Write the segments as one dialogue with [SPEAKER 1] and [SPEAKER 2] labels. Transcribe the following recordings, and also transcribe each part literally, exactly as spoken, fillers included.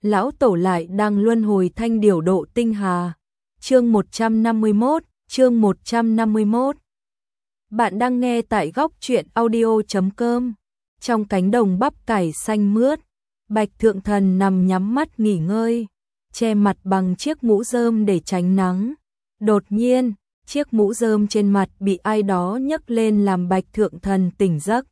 [SPEAKER 1] lão tổ lại đang luân hồi thanh điểu độ tinh hà. Chương một trăm năm mươi mốt, chương một trăm năm mươi mốt. Bạn đang nghe tại góc truyện audio chấm com. Trong cánh đồng bắp cải xanh mướt, Bạch Thượng Thần nằm nhắm mắt nghỉ ngơi, che mặt bằng chiếc mũ rơm để tránh nắng. Đột nhiên, chiếc mũ rơm trên mặt bị ai đó nhấc lên làm Bạch Thượng Thần tỉnh giấc.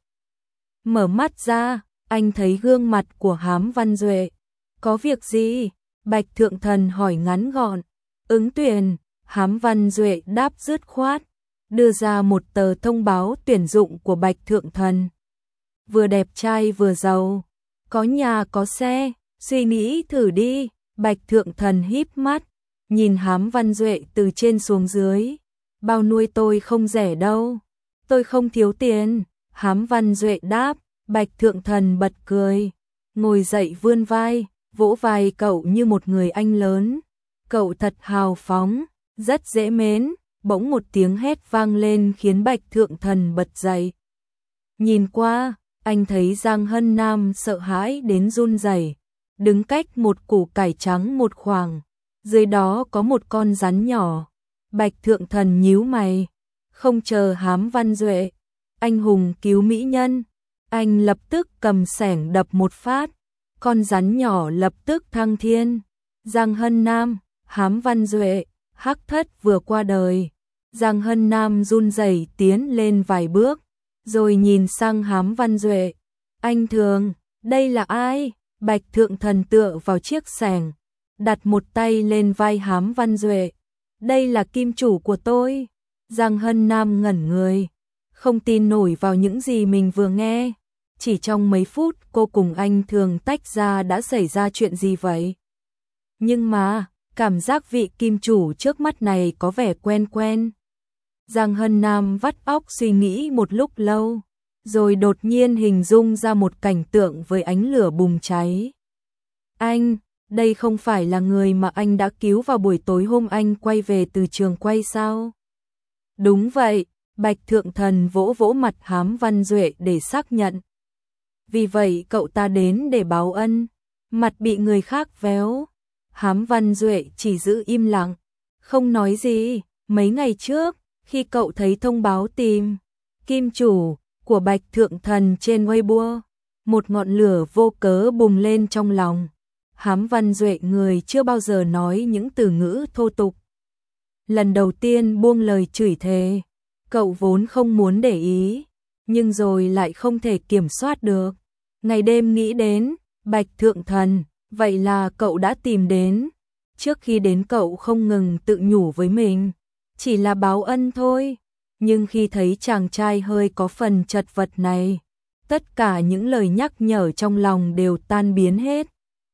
[SPEAKER 1] Mở mắt ra, anh thấy gương mặt của Hám Văn Duệ. Có việc gì? Bạch Thượng Thần hỏi ngắn gọn. Ứng tuyển, Hám Văn Duệ đáp dứt khoát, đưa ra một tờ thông báo tuyển dụng của Bạch Thượng Thần. Vừa đẹp trai vừa giàu, có nhà có xe, suy nghĩ thử đi. Bạch Thượng Thần híp mắt, nhìn Hám Văn Duệ từ trên xuống dưới. Bao nuôi tôi không rẻ đâu, tôi không thiếu tiền. Hám Văn Duệ đáp. Bạch Thượng Thần bật cười, ngồi dậy vươn vai, vỗ vai cậu như một người anh lớn. Cậu thật hào phóng, rất dễ mến. Bỗng một tiếng hét vang lên khiến Bạch Thượng Thần bật dậy. Nhìn qua, anh thấy Giang Hân Nam sợ hãi đến run rẩy, đứng cách một củ cải trắng một khoảng, dưới đó có một con rắn nhỏ. Bạch Thượng Thần nhíu mày, không chờ Hám Văn Duệ, anh hùng cứu mỹ nhân, anh lập tức cầm xẻng đập một phát, con rắn nhỏ lập tức thăng thiên. Giang Hân Nam, Hám Văn Duệ, Hắc Thất vừa qua đời. Giang Hân Nam run rẩy tiến lên vài bước, rồi nhìn sang Hám Văn Duệ. Anh Thường, đây là ai? Bạch Thượng Thần tựa vào chiếc xẻng, đặt một tay lên vai Hám Văn Duệ. Đây là kim chủ của tôi. Giang Hân Nam ngẩn người, không tin nổi vào những gì mình vừa nghe. Chỉ trong mấy phút cô cùng anh Thường tách ra đã xảy ra chuyện gì vậy? Nhưng mà, cảm giác vị kim chủ trước mắt này có vẻ quen quen. Giang Hân Nam vắt óc suy nghĩ một lúc lâu, rồi đột nhiên hình dung ra một cảnh tượng với ánh lửa bùng cháy. Anh, đây không phải là người mà anh đã cứu vào buổi tối hôm anh quay về từ trường quay sao? Đúng vậy, Bạch Thượng Thần vỗ vỗ mặt Hám Văn Duệ để xác nhận. Vì vậy cậu ta đến để báo ân, mặt bị người khác véo. Hám Văn Duệ chỉ giữ im lặng, không nói gì. Mấy ngày trước, khi cậu thấy thông báo tìm kim chủ của Bạch Thượng Thần trên Weibo, một ngọn lửa vô cớ bùng lên trong lòng. Hám Văn Duệ người chưa bao giờ nói những từ ngữ thô tục, lần đầu tiên buông lời chửi thề. Cậu vốn không muốn để ý, nhưng rồi lại không thể kiểm soát được. Ngày đêm nghĩ đến Bạch Thượng Thần, vậy là cậu đã tìm đến. Trước khi đến cậu không ngừng tự nhủ với mình, chỉ là báo ân thôi. Nhưng khi thấy chàng trai hơi có phần chật vật này, tất cả những lời nhắc nhở trong lòng đều tan biến hết.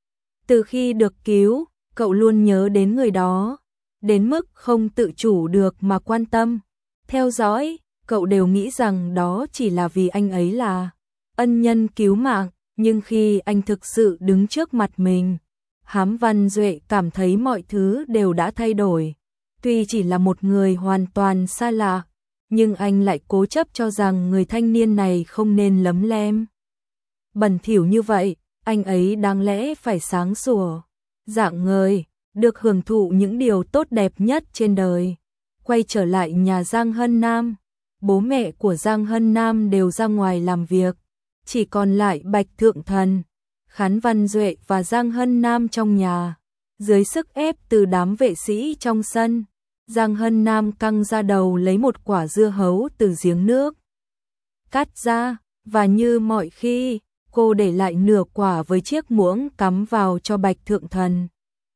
[SPEAKER 1] Từ khi được cứu, cậu luôn nhớ đến người đó, đến mức không tự chủ được mà quan tâm, theo dõi. Cậu đều nghĩ rằng đó chỉ là vì anh ấy là ân nhân cứu mạng. Nhưng khi anh thực sự đứng trước mặt mình, Hám Văn Duệ cảm thấy mọi thứ đều đã thay đổi. Tuy chỉ là một người hoàn toàn xa lạ, nhưng anh lại cố chấp cho rằng người thanh niên này không nên lấm lem bẩn thỉu như vậy. Anh ấy đáng lẽ phải sáng sủa, rạng ngời, được hưởng thụ những điều tốt đẹp nhất trên đời. Quay trở lại nhà Giang Hân Nam, bố mẹ của Giang Hân Nam đều ra ngoài làm việc, chỉ còn lại Bạch Thượng Thần, Khán Văn Duệ và Giang Hân Nam trong nhà. Dưới sức ép từ đám vệ sĩ trong sân, Giang Hân Nam căng ra đầu lấy một quả dưa hấu từ giếng nước, cắt ra, và như mọi khi, cô để lại nửa quả với chiếc muỗng cắm vào cho Bạch Thượng Thần.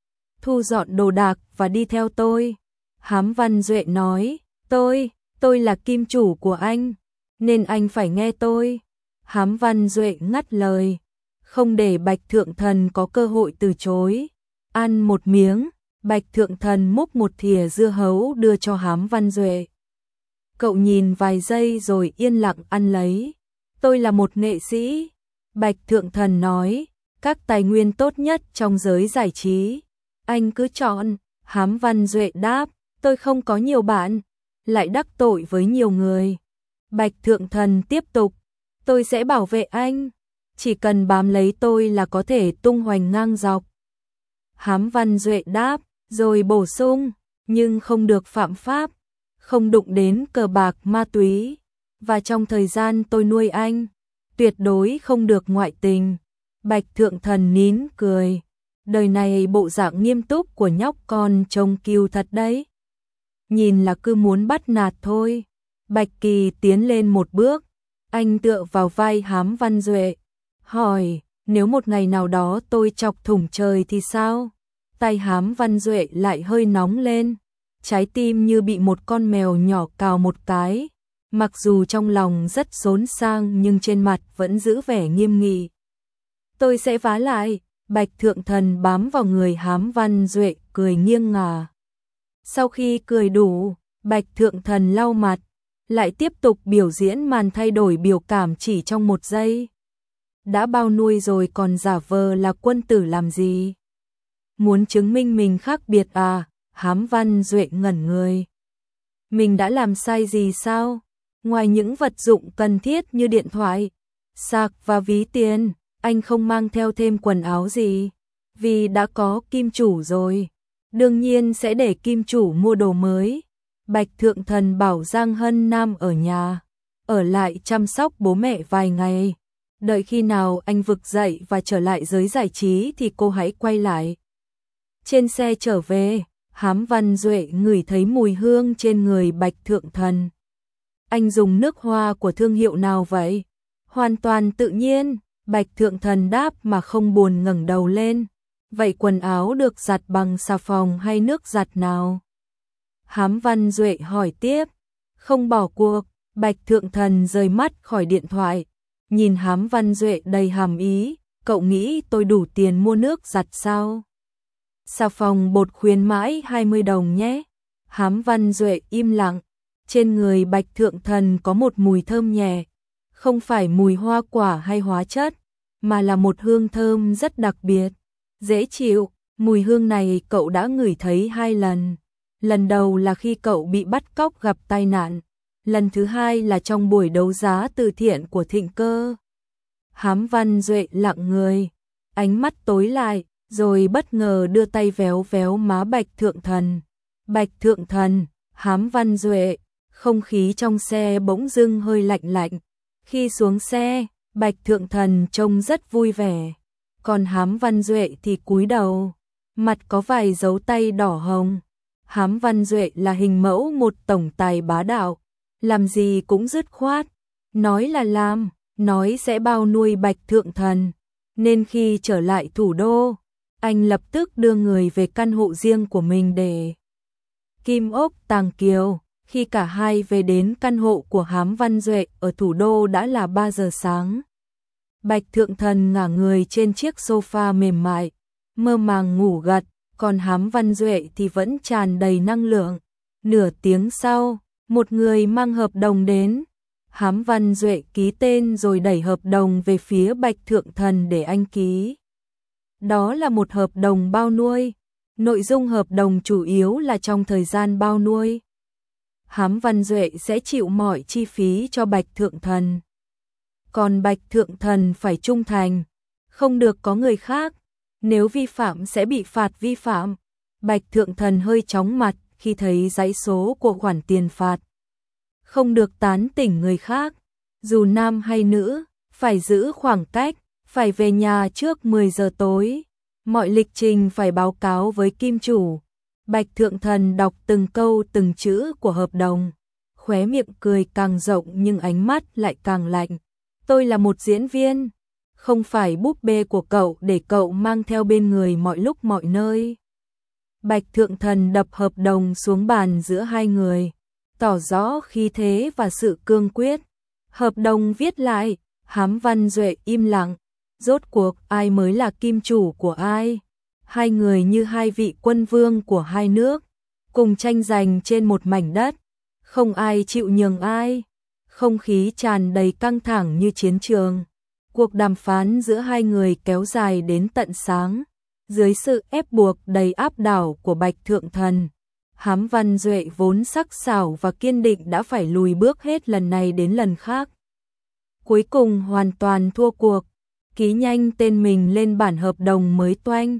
[SPEAKER 1] Thu dọn đồ đạc và đi theo tôi. Hám Văn Duệ nói, tôi, tôi là kim chủ của anh, nên anh phải nghe tôi. Hám Văn Duệ ngắt lời, không để Bạch Thượng Thần có cơ hội từ chối. Ăn một miếng, Bạch Thượng Thần múc một thìa dưa hấu đưa cho Hám Văn Duệ. Cậu nhìn vài giây rồi yên lặng ăn lấy. Tôi là một nghệ sĩ, Bạch Thượng Thần nói, các tài nguyên tốt nhất trong giới giải trí, anh cứ chọn. Hám Văn Duệ đáp, tôi không có nhiều bạn, lại đắc tội với nhiều người. Bạch Thượng Thần tiếp tục, tôi sẽ bảo vệ anh, chỉ cần bám lấy tôi là có thể tung hoành ngang dọc. Hám Văn Duệ đáp, rồi bổ sung, nhưng không được phạm pháp, không đụng đến cờ bạc ma túy, và trong thời gian tôi nuôi anh, tuyệt đối không được ngoại tình. Bạch Thượng Thần nín cười, đời này bộ dạng nghiêm túc của nhóc con trông kiêu thật đấy. Nhìn là cứ muốn bắt nạt thôi. Bạch Kỳ tiến lên một bước, anh tựa vào vai Hám Văn Duệ, hỏi, nếu một ngày nào đó tôi chọc thủng trời thì sao? Tay Hám Văn Duệ lại hơi nóng lên, trái tim như bị một con mèo nhỏ cào một cái, mặc dù trong lòng rất xốn sang nhưng trên mặt vẫn giữ vẻ nghiêm nghị. Tôi sẽ vá lại. Bạch Thượng Thần bám vào người Hám Văn Duệ cười nghiêng ngả. Sau khi cười đủ, Bạch Thượng Thần lau mặt, lại tiếp tục biểu diễn màn thay đổi biểu cảm chỉ trong một giây. Đã bao nuôi rồi còn giả vờ là quân tử làm gì? Muốn chứng minh mình khác biệt à? Hám Văn Duệ ngẩn người. Mình đã làm sai gì sao? Ngoài những vật dụng cần thiết như điện thoại, sạc và ví tiền, anh không mang theo thêm quần áo gì, vì đã có kim chủ rồi. Đương nhiên sẽ để kim chủ mua đồ mới. Bạch Thượng Thần bảo Giang Hân Nam ở nhà, ở lại chăm sóc bố mẹ vài ngày. Đợi khi nào anh vực dậy và trở lại giới giải trí thì cô hãy quay lại. Trên xe trở về, Hám Văn Duệ ngửi thấy mùi hương trên người Bạch Thượng Thần. Anh dùng nước hoa của thương hiệu nào vậy? Hoàn toàn tự nhiên. Bạch Thượng Thần đáp mà không buồn ngẩng đầu lên. Vậy quần áo được giặt bằng xà phòng hay nước giặt nào? Hám Văn Duệ hỏi tiếp. Không bỏ cuộc. Bạch Thượng Thần rời mắt khỏi điện thoại, nhìn Hám Văn Duệ đầy hàm ý. Cậu nghĩ tôi đủ tiền mua nước giặt sao? Xà phòng bột khuyến mãi hai mươi đồng nhé. Hám Văn Duệ im lặng. Trên người Bạch Thượng Thần có một mùi thơm nhẹ, không phải mùi hoa quả hay hóa chất, mà là một hương thơm rất đặc biệt, dễ chịu. Mùi hương này cậu đã ngửi thấy hai lần. Lần đầu là khi cậu bị bắt cóc gặp tai nạn, lần thứ hai là trong buổi đấu giá từ thiện của Thịnh Cơ. Hám Văn Duệ lặng người, ánh mắt tối lại, rồi bất ngờ đưa tay véo véo má Bạch Thượng Thần. Bạch Thượng Thần, Hám Văn Duệ. Không khí trong xe bỗng dưng hơi lạnh lạnh. Khi xuống xe, Bạch Thượng Thần trông rất vui vẻ, còn Hám Văn Duệ thì cúi đầu, mặt có vài dấu tay đỏ hồng. Hám Văn Duệ là hình mẫu một tổng tài bá đạo, làm gì cũng dứt khoát, nói là làm, nói sẽ bao nuôi Bạch Thượng Thần, nên khi trở lại thủ đô, anh lập tức đưa người về căn hộ riêng của mình để Kim Ốc Tàng Kiều. Khi cả hai về đến căn hộ của Hám Văn Duệ ở thủ đô đã là ba giờ sáng. Bạch Thượng Thần ngả người trên chiếc sofa mềm mại, mơ màng ngủ gật, còn Hám Văn Duệ thì vẫn tràn đầy năng lượng. Nửa tiếng sau, một người mang hợp đồng đến. Hám Văn Duệ ký tên rồi đẩy hợp đồng về phía Bạch Thượng Thần để anh ký. Đó là một hợp đồng bao nuôi. Nội dung hợp đồng chủ yếu là trong thời gian bao nuôi, Hám Văn Duệ sẽ chịu mọi chi phí cho Bạch Thượng Thần. Còn Bạch Thượng Thần phải trung thành, không được có người khác, nếu vi phạm sẽ bị phạt vi phạm. Bạch Thượng Thần hơi chóng mặt khi thấy dãy số của khoản tiền phạt. Không được tán tỉnh người khác, dù nam hay nữ, phải giữ khoảng cách, phải về nhà trước mười giờ tối. Mọi lịch trình phải báo cáo với kim chủ. Bạch Thượng Thần đọc từng câu từng chữ của hợp đồng, khóe miệng cười càng rộng nhưng ánh mắt lại càng lạnh. Tôi là một diễn viên, không phải búp bê của cậu để cậu mang theo bên người mọi lúc mọi nơi. Bạch Thượng Thần đập hợp đồng xuống bàn giữa hai người, tỏ rõ khí thế và sự cương quyết. Hợp đồng viết lại, Hám Văn Duệ im lặng. Rốt cuộc ai mới là kim chủ của ai? Hai người như hai vị quân vương của hai nước, cùng tranh giành trên một mảnh đất, không ai chịu nhường ai. Không khí tràn đầy căng thẳng như chiến trường. Cuộc đàm phán giữa hai người kéo dài đến tận sáng, dưới sự ép buộc đầy áp đảo của Bạch Thượng Thần. Hám Văn Duệ vốn sắc sảo và kiên định đã phải lùi bước hết lần này đến lần khác. Cuối cùng hoàn toàn thua cuộc, ký nhanh tên mình lên bản hợp đồng mới toanh.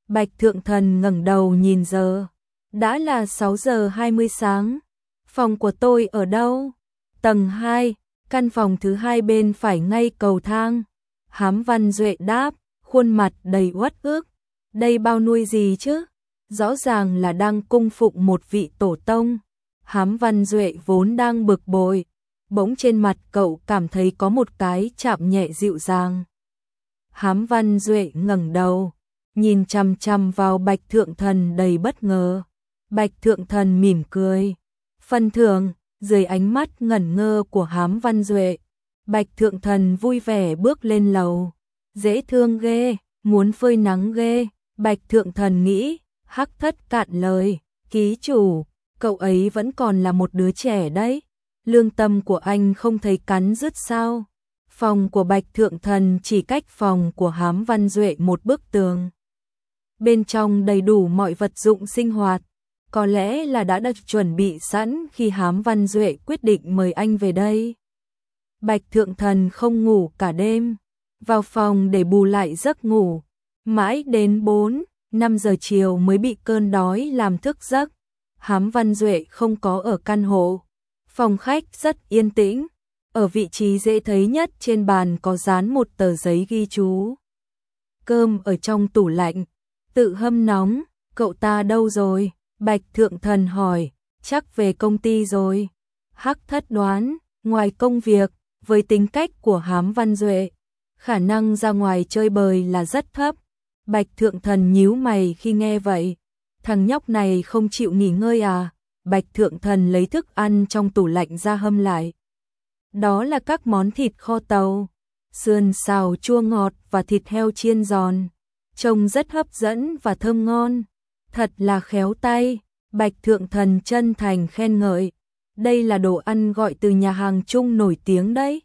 [SPEAKER 1] Bạch Thượng Thần ngẩng đầu nhìn giờ. Đã là sáu giờ hai mươi sáng. Phòng của tôi ở đâu? Tầng hai, căn phòng thứ hai bên phải ngay cầu thang. Hám Văn Duệ đáp, khuôn mặt đầy uất ức. Đây bao nuôi gì chứ? Rõ ràng là đang cung phụng một vị tổ tông. Hám Văn Duệ vốn đang bực bội, bỗng trên mặt cậu cảm thấy có một cái chạm nhẹ dịu dàng. Hám Văn Duệ ngẩng đầu, nhìn chằm chằm vào Bạch Thượng Thần đầy bất ngờ. Bạch Thượng Thần mỉm cười. Phần thưởng, dưới ánh mắt ngẩn ngơ của Hám Văn Duệ, Bạch Thượng Thần vui vẻ bước lên lầu. Dễ thương ghê, muốn phơi nắng ghê, Bạch Thượng Thần nghĩ. Hắc Thất cạn lời, ký chủ, cậu ấy vẫn còn là một đứa trẻ đấy. Lương tâm của anh không thấy cắn rứt sao? Phòng của Bạch Thượng Thần chỉ cách phòng của Hám Văn Duệ một bức tường. Bên trong đầy đủ mọi vật dụng sinh hoạt, có lẽ là đã được chuẩn bị sẵn khi Hám Văn Duệ quyết định mời anh về đây. Bạch Thượng Thần không ngủ cả đêm, vào phòng để bù lại giấc ngủ, mãi đến bốn, năm giờ chiều mới bị cơn đói làm thức giấc. Hám Văn Duệ không có ở căn hộ. Phòng khách rất yên tĩnh, ở vị trí dễ thấy nhất trên bàn có dán một tờ giấy ghi chú. Cơm ở trong tủ lạnh, tự hâm nóng. Cậu ta đâu rồi? Bạch Thượng Thần hỏi. Chắc về công ty rồi. Hắc Thất đoán, ngoài công việc, với tính cách của Hám Văn Duệ, khả năng ra ngoài chơi bời là rất thấp. Bạch Thượng Thần nhíu mày khi nghe vậy. Thằng nhóc này không chịu nghỉ ngơi à? Bạch Thượng Thần lấy thức ăn trong tủ lạnh ra hâm lại. Đó là các món thịt kho tàu, sườn xào chua ngọt và thịt heo chiên giòn. Trông rất hấp dẫn và thơm ngon. Thật là khéo tay. Bạch Thượng Thần chân thành khen ngợi. Đây là đồ ăn gọi từ nhà hàng Trung nổi tiếng đấy.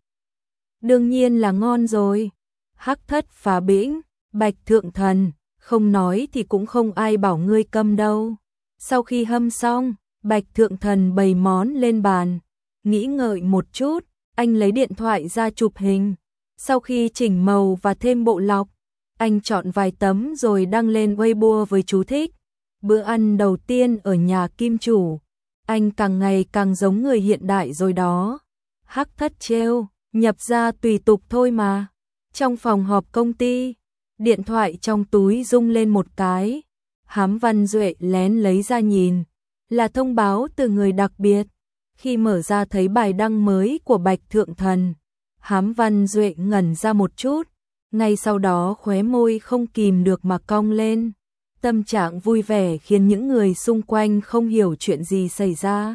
[SPEAKER 1] Đương nhiên là ngon rồi. Hắc Thất phá bĩnh. Bạch Thượng Thần, không nói thì cũng không ai bảo ngươi câm đâu. Sau khi hâm xong, Bạch Thượng Thần bày món lên bàn. Nghĩ ngợi một chút, anh lấy điện thoại ra chụp hình. Sau khi chỉnh màu và thêm bộ lọc, anh chọn vài tấm rồi đăng lên Weibo với chú thích. Bữa ăn đầu tiên ở nhà kim chủ. Anh càng ngày càng giống người hiện đại rồi đó. Hắc Thất trêu, nhập ra tùy tục thôi mà. Trong phòng họp công ty, điện thoại trong túi rung lên một cái. Hám Văn Duệ lén lấy ra nhìn. Là thông báo từ người đặc biệt. Khi mở ra thấy bài đăng mới của Bạch Thượng Thần, Hám Văn Duệ ngẩn ra một chút. Ngay sau đó khóe môi không kìm được mà cong lên. Tâm trạng vui vẻ khiến những người xung quanh không hiểu chuyện gì xảy ra.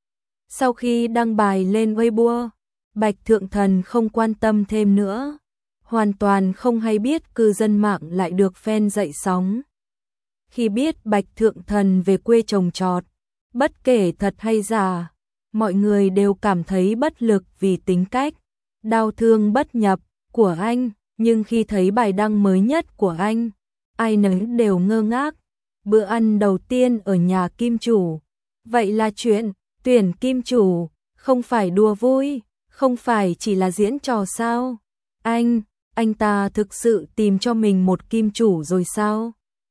[SPEAKER 1] Sau khi đăng bài lên Weibo, Bạch Thượng Thần không quan tâm thêm nữa. Hoàn toàn không hay biết cư dân mạng lại được fan dậy sóng. Khi biết Bạch Thượng Thần về quê trồng trọt, bất kể thật hay giả, mọi người đều cảm thấy bất lực vì tính cách đau thương bất nhập của anh. Nhưng khi thấy bài đăng mới nhất của anh, ai nấy đều ngơ ngác. Bữa ăn đầu tiên ở nhà kim chủ. Vậy là chuyện tuyển kim chủ không phải đùa vui, không phải chỉ là diễn trò sao? Anh, anh ta thực sự tìm cho mình một kim chủ rồi sao?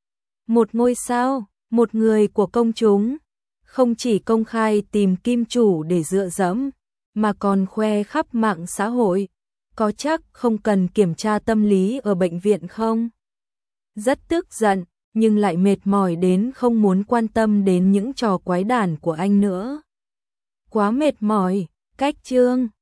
[SPEAKER 1] Một ngôi sao, một người của công chúng, không chỉ công khai tìm kim chủ để dựa dẫm, mà còn khoe khắp mạng xã hội. Có chắc không cần kiểm tra tâm lý ở bệnh viện không? Rất tức giận, nhưng lại mệt mỏi đến không muốn quan tâm đến những trò quái đản của anh nữa. Quá mệt mỏi, cách chương.